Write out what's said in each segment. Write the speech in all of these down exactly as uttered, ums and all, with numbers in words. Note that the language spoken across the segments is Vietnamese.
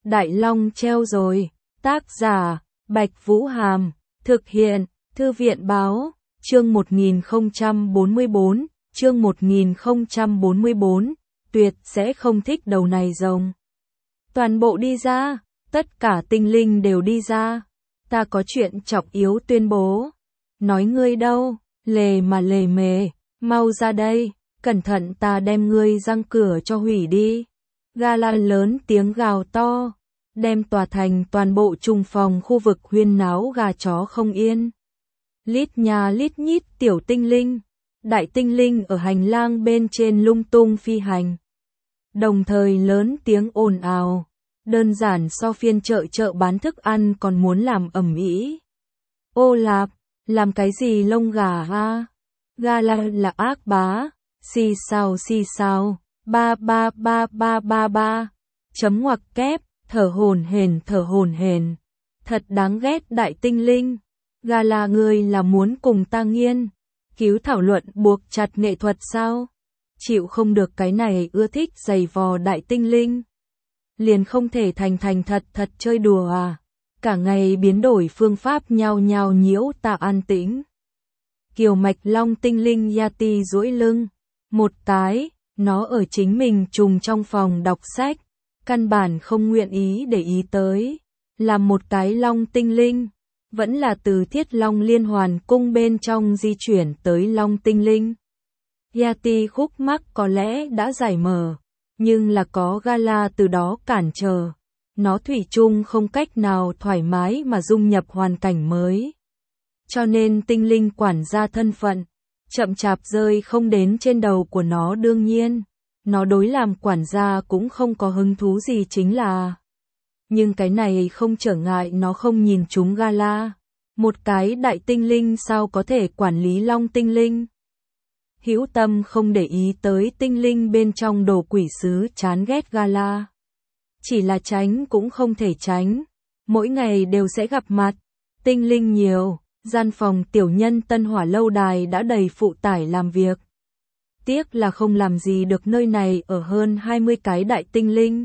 Đại Long treo rồi. Tác giả, Bạch Vũ Hàm. Thực hiện, Thư viện báo. Chương một nghìn không trăm bốn mươi bốn. Chương một nghìn không trăm bốn mươi bốn. Tuyệt sẽ không thích đầu này rồng. Toàn bộ đi ra. Tất cả tinh linh đều đi ra. Ta có chuyện trọng yếu tuyên bố. Nói ngươi đâu, lề mà lề mề, mau ra đây, cẩn thận ta đem ngươi răng cửa cho hủy đi. Gala lớn tiếng gào to, đem tòa thành toàn bộ trung phòng khu vực huyên náo gà chó không yên. Lít nhà lít nhít tiểu tinh linh, đại tinh linh ở hành lang bên trên lung tung phi hành. Đồng thời lớn tiếng ồn ào, đơn giản so phiên chợ chợ bán thức ăn còn muốn làm ầm ĩ. Ô lạp, làm cái gì lông gà ha? Gala là ác bá, xì xào xì xào, ba ba ba ba ba ba, chấm ngoặc kép, thở hổn hển thở hổn hển. Thật đáng ghét đại tinh linh. Gala ngươi là muốn cùng ta nghiên cứu thảo luận buộc chặt nghệ thuật sao? Chịu không được cái này ưa thích giày vò đại tinh linh. Liền không thể thành thành thật thật chơi đùa à? Cả ngày biến đổi phương pháp nhao nhao nhiễu ta an tĩnh. Kiều mạch long tinh linh Yati duỗi lưng. Một cái, nó ở chính mình trùng trong phòng đọc sách. Căn bản không nguyện ý để ý tới. Làm một cái long tinh linh. Vẫn là từ thiết long liên hoàn cung bên trong di chuyển tới long tinh linh. Yati khúc mắc có lẽ đã giải mở. Nhưng là có Gala từ đó cản trở. Nó thủy chung không cách nào thoải mái mà dung nhập hoàn cảnh mới. Cho nên tinh linh quản gia thân phận, chậm chạp rơi không đến trên đầu của nó đương nhiên. Nó đối làm quản gia cũng không có hứng thú gì chính là. Nhưng cái này không trở ngại nó không nhìn chúng Gala. Một cái đại tinh linh sao có thể quản lý long tinh linh. Hữu tâm không để ý tới tinh linh bên trong đồ quỷ sứ chán ghét Gala. Chỉ là tránh cũng không thể tránh. Mỗi ngày đều sẽ gặp mặt. Tinh linh nhiều, gian phòng tiểu nhân tân hỏa lâu đài đã đầy phụ tải làm việc. Tiếc là không làm gì được nơi này ở hơn hai mươi cái đại tinh linh.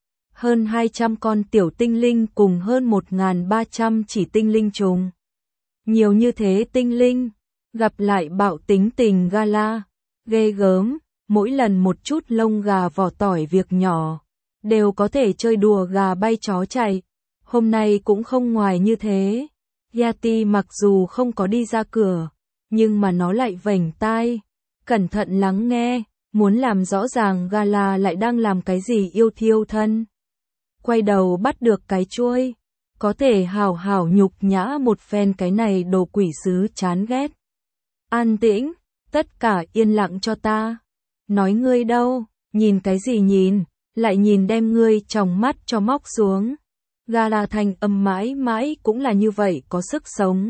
Hơn hai trăm con tiểu tinh linh cùng hơn một nghìn ba trăm chỉ tinh linh trùng. Nhiều như thế tinh linh, gặp lại bạo tính tình Gala. Ghê gớm, mỗi lần một chút lông gà vỏ tỏi việc nhỏ. Đều có thể chơi đùa gà bay chó chạy. Hôm nay cũng không ngoài như thế. Yati mặc dù không có đi ra cửa, nhưng mà nó lại vểnh tai, cẩn thận lắng nghe, muốn làm rõ ràng Gala lại đang làm cái gì yêu thiêu thân. Quay đầu bắt được cái chuôi, có thể hào hào nhục nhã một phen cái này đồ quỷ sứ chán ghét. An tĩnh, tất cả yên lặng cho ta. Nói ngươi đâu, nhìn cái gì nhìn, lại nhìn đem ngươi trong mắt cho móc xuống. Gala thanh âm mãi mãi cũng là như vậy có sức sống.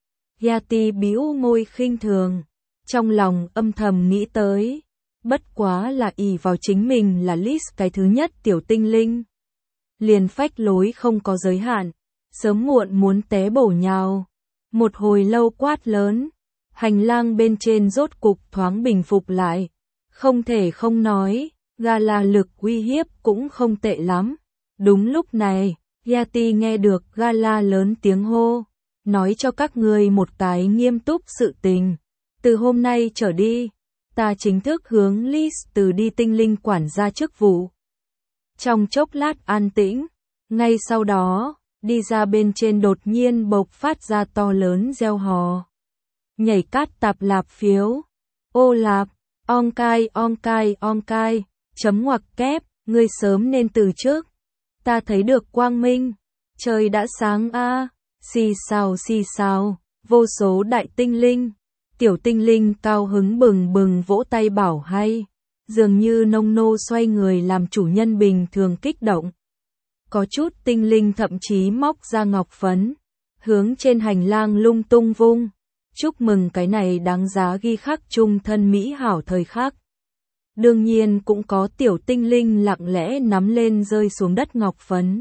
Yati bĩu môi khinh thường, trong lòng âm thầm nghĩ tới, bất quá là ỷ vào chính mình là list cái thứ nhất tiểu tinh linh. Liền phách lối không có giới hạn, sớm muộn muốn té bổ nhào. Một hồi lâu quát lớn, hành lang bên trên rốt cục thoáng bình phục lại. Không thể không nói, Gala lực uy hiếp cũng không tệ lắm. Đúng lúc này, Yati nghe được Gala lớn tiếng hô, nói cho các ngươi một cái nghiêm túc sự tình. Từ hôm nay trở đi, ta chính thức hướng list từ đi tinh linh quản gia chức vụ. Trong chốc lát an tĩnh, ngay sau đó, đi ra bên trên đột nhiên bộc phát ra to lớn reo hò. Nhảy cát tạp lạp phiếu, ô lạp, ong cai ong cai ong cai, chấm ngoặc kép, ngươi sớm nên từ trước. Ta thấy được quang minh, trời đã sáng a, à. Xì xào xì xào, vô số đại tinh linh, tiểu tinh linh cao hứng bừng bừng vỗ tay bảo hay, dường như nông nô xoay người làm chủ nhân bình thường kích động. Có chút tinh linh thậm chí móc ra ngọc phấn, hướng trên hành lang lung tung vung, chúc mừng cái này đáng giá ghi khắc chung thân mỹ hảo thời khắc. Đương nhiên cũng có tiểu tinh linh lặng lẽ nắm lên rơi xuống đất ngọc phấn.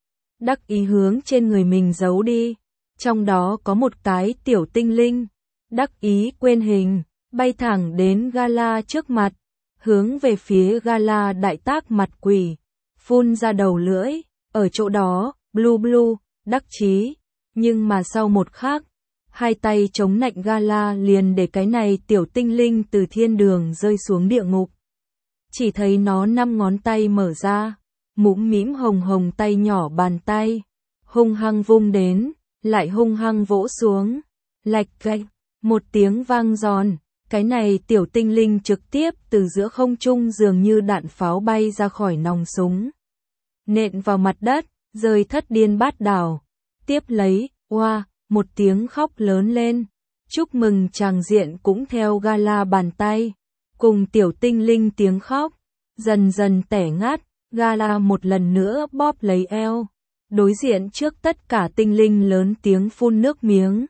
Đắc ý hướng trên người mình giấu đi. Trong đó có một cái tiểu tinh linh. Đắc ý quên hình, bay thẳng đến Gala trước mặt. Hướng về phía Gala đại tác mặt quỷ. Phun ra đầu lưỡi, Ở chỗ đó, Blue Blue, đắc chí, nhưng mà sau một khắc, hai tay chống nạnh Gala liền để cái này tiểu tinh linh từ thiên đường rơi xuống địa ngục. Chỉ thấy nó năm ngón tay mở ra, mũm mĩm hồng hồng tay nhỏ bàn tay, hung hăng vung đến, lại hung hăng vỗ xuống, lạch cạch, một tiếng vang giòn, cái này tiểu tinh linh trực tiếp từ giữa không trung dường như đạn pháo bay ra khỏi nòng súng. Nện vào mặt đất, rơi thất điên bát đảo, tiếp lấy, oa, một tiếng khóc lớn lên, chúc mừng tràng diện cũng theo Gala bàn tay, cùng tiểu tinh linh tiếng khóc, dần dần tẻ ngắt, Gala một lần nữa bóp lấy eo, đối diện trước tất cả tinh linh lớn tiếng phun nước miếng.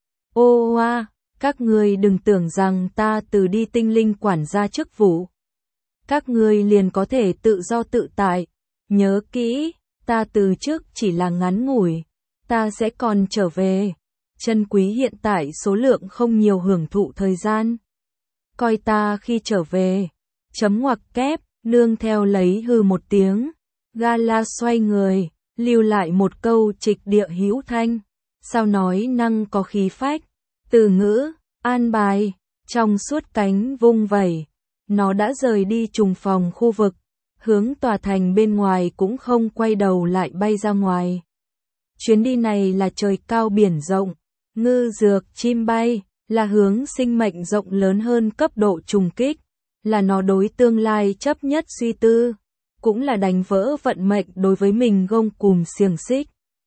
Ô oa, các ngươi đừng tưởng rằng ta từ đi tinh linh quản gia chức vụ. Các ngươi liền có thể tự do tự tại, nhớ kỹ, ta từ trước chỉ là ngắn ngủi, ta sẽ còn trở về. Chân quý hiện tại số lượng không nhiều hưởng thụ thời gian. Coi ta khi trở về. Chấm ngoặc kép, nương theo lấy hư một tiếng. Gala xoay người, lưu lại một câu trịch địa hữu thanh. Sao nói năng có khí phách. Từ ngữ, an bài, trong suốt cánh vung vẩy. Nó đã rời đi trùng phòng khu vực. Hướng tòa thành bên ngoài cũng không quay đầu lại bay ra ngoài. Chuyến đi này là trời cao biển rộng. Ngư dược chim bay, là hướng sinh mệnh rộng lớn hơn cấp độ trùng kích, là nó đối tương lai chấp nhất suy tư, cũng là đánh vỡ vận mệnh đối với mình gông cùm xiềng xích.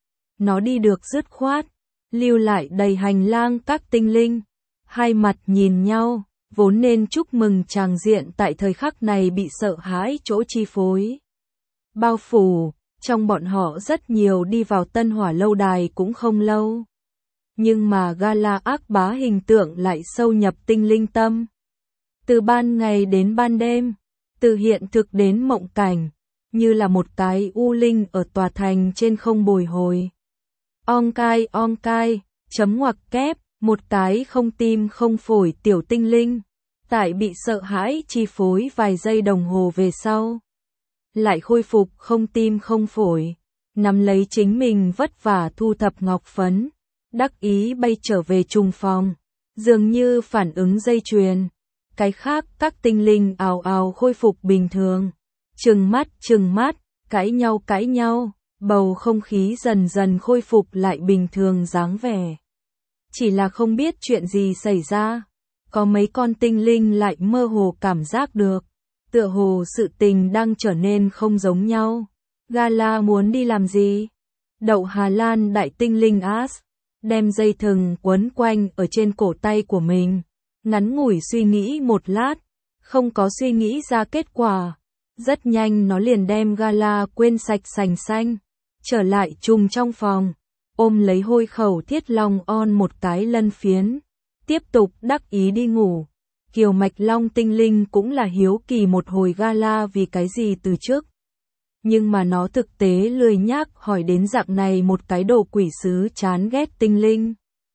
Nó đi được dứt khoát, lưu lại đầy hành lang các tinh linh, hai mặt nhìn nhau, vốn nên chúc mừng tràng diện tại thời khắc này bị sợ hãi chỗ chi phối. Bao phủ, trong bọn họ rất nhiều đi vào tân hỏa lâu đài cũng không lâu. Nhưng mà Gala ác bá hình tượng lại sâu nhập tinh linh tâm. Từ ban ngày đến ban đêm, từ hiện thực đến mộng cảnh, như là một cái u linh ở tòa thành trên không bồi hồi. Ong cai ong cai, chấm ngoặc kép, một cái không tim không phổi tiểu tinh linh, tại bị sợ hãi chi phối vài giây đồng hồ về sau. Lại khôi phục không tim không phổi, nắm lấy chính mình vất vả thu thập ngọc phấn. Đắc ý bay trở về trùng phòng, dường như phản ứng dây chuyền. Cái khác các tinh linh ào ào khôi phục bình thường. Trừng mắt trừng mắt, cãi nhau cãi nhau, bầu không khí dần dần khôi phục lại bình thường dáng vẻ. Chỉ là không biết chuyện gì xảy ra. Có mấy con tinh linh lại mơ hồ cảm giác được. Tựa hồ sự tình đang trở nên không giống nhau. Gala muốn đi làm gì? Đậu Hà Lan đại tinh linh As. Đem dây thừng quấn quanh ở trên cổ tay của mình, ngắn ngủi suy nghĩ một lát, không có suy nghĩ ra kết quả. Rất nhanh nó liền đem Gala quên sạch sành xanh, trở lại trùng trong phòng, ôm lấy hôi khẩu thiết long on một cái lân phiến, tiếp tục đắc ý đi ngủ. Kiều Mạch Long tinh linh cũng là hiếu kỳ một hồi Gala vì cái gì từ trước. Nhưng mà nó thực tế lười nhác hỏi đến dạng này một cái đồ quỷ sứ chán ghét tinh linh.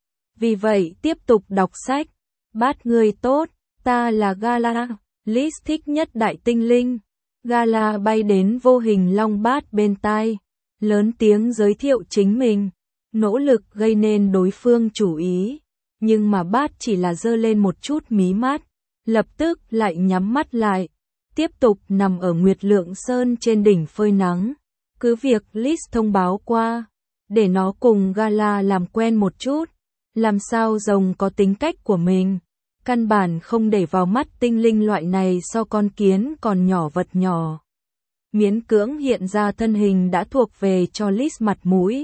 Vì vậy tiếp tục đọc sách. Bát ngươi tốt, ta là Gala, Liz thích nhất đại tinh linh. Gala bay đến vô hình long bát bên tai, lớn tiếng giới thiệu chính mình, nỗ lực gây nên đối phương chú ý. Nhưng mà bát chỉ là giơ lên một chút mí mắt, lập tức lại nhắm mắt lại. Tiếp tục nằm ở Nguyệt Lượng Sơn trên đỉnh phơi nắng. Cứ việc Liz thông báo qua, để nó cùng Gala làm quen một chút. Làm sao rồng có tính cách của mình. Căn bản không để vào mắt tinh linh loại này so con kiến còn nhỏ vật nhỏ. Miễn cưỡng hiện ra thân hình đã thuộc về cho Liz mặt mũi.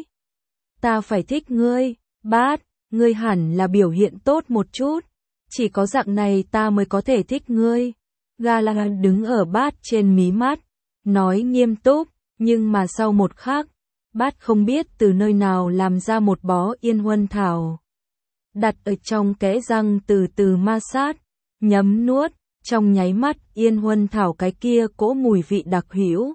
Ta phải thích ngươi, Bát, ngươi hẳn là biểu hiện tốt một chút. Chỉ có dạng này ta mới có thể thích ngươi. Gala đứng ở Bát trên mí mắt, nói nghiêm túc, nhưng mà sau một khắc, Bát không biết từ nơi nào làm ra một bó yên huân thảo. Đặt ở trong kẽ răng từ từ ma sát, nhấm nuốt, trong nháy mắt yên huân thảo cái kia cỗ mùi vị đặc hữu.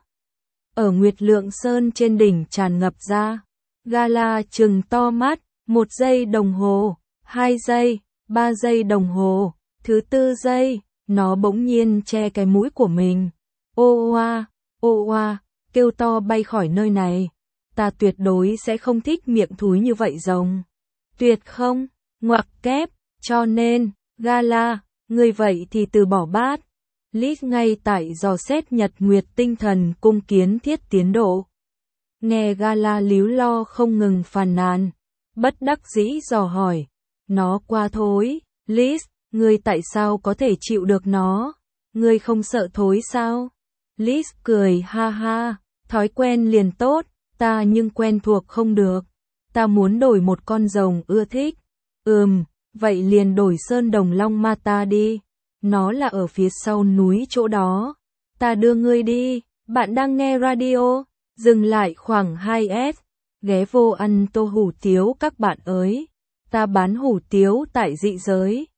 Ở Nguyệt Lượng Sơn trên đỉnh tràn ngập ra, Gala trừng to mắt, một giây đồng hồ, hai giây, ba giây đồng hồ, thứ tư giây. Nó bỗng nhiên che cái mũi của mình. Ô oa, ô oa, kêu to bay khỏi nơi này. ta tuyệt đối sẽ không thích miệng thúi như vậy rồng. Tuyệt không, ngoặc kép, cho nên, Gala, người vậy thì từ bỏ bát. Lít ngay tại dò xét Nhật Nguyệt tinh thần cung kiến thiết tiến độ. Nghe Gala líu lo không ngừng phàn nàn, bất đắc dĩ dò hỏi, nó quá thối, Lít, ngươi tại sao có thể chịu được nó? Ngươi không sợ thối sao? Lít cười ha ha, thói quen liền tốt, ta nhưng quen thuộc không được. Ta muốn đổi một con rồng ưa thích. Ừm, vậy liền đổi Sơn Đồng Long Ma ta đi. Nó là ở phía sau núi chỗ đó. Ta đưa ngươi đi. Bạn đang nghe radio. Dừng lại khoảng hai S. Ghé vô ăn tô hủ tiếu các bạn ơi. Ta bán hủ tiếu tại dị giới.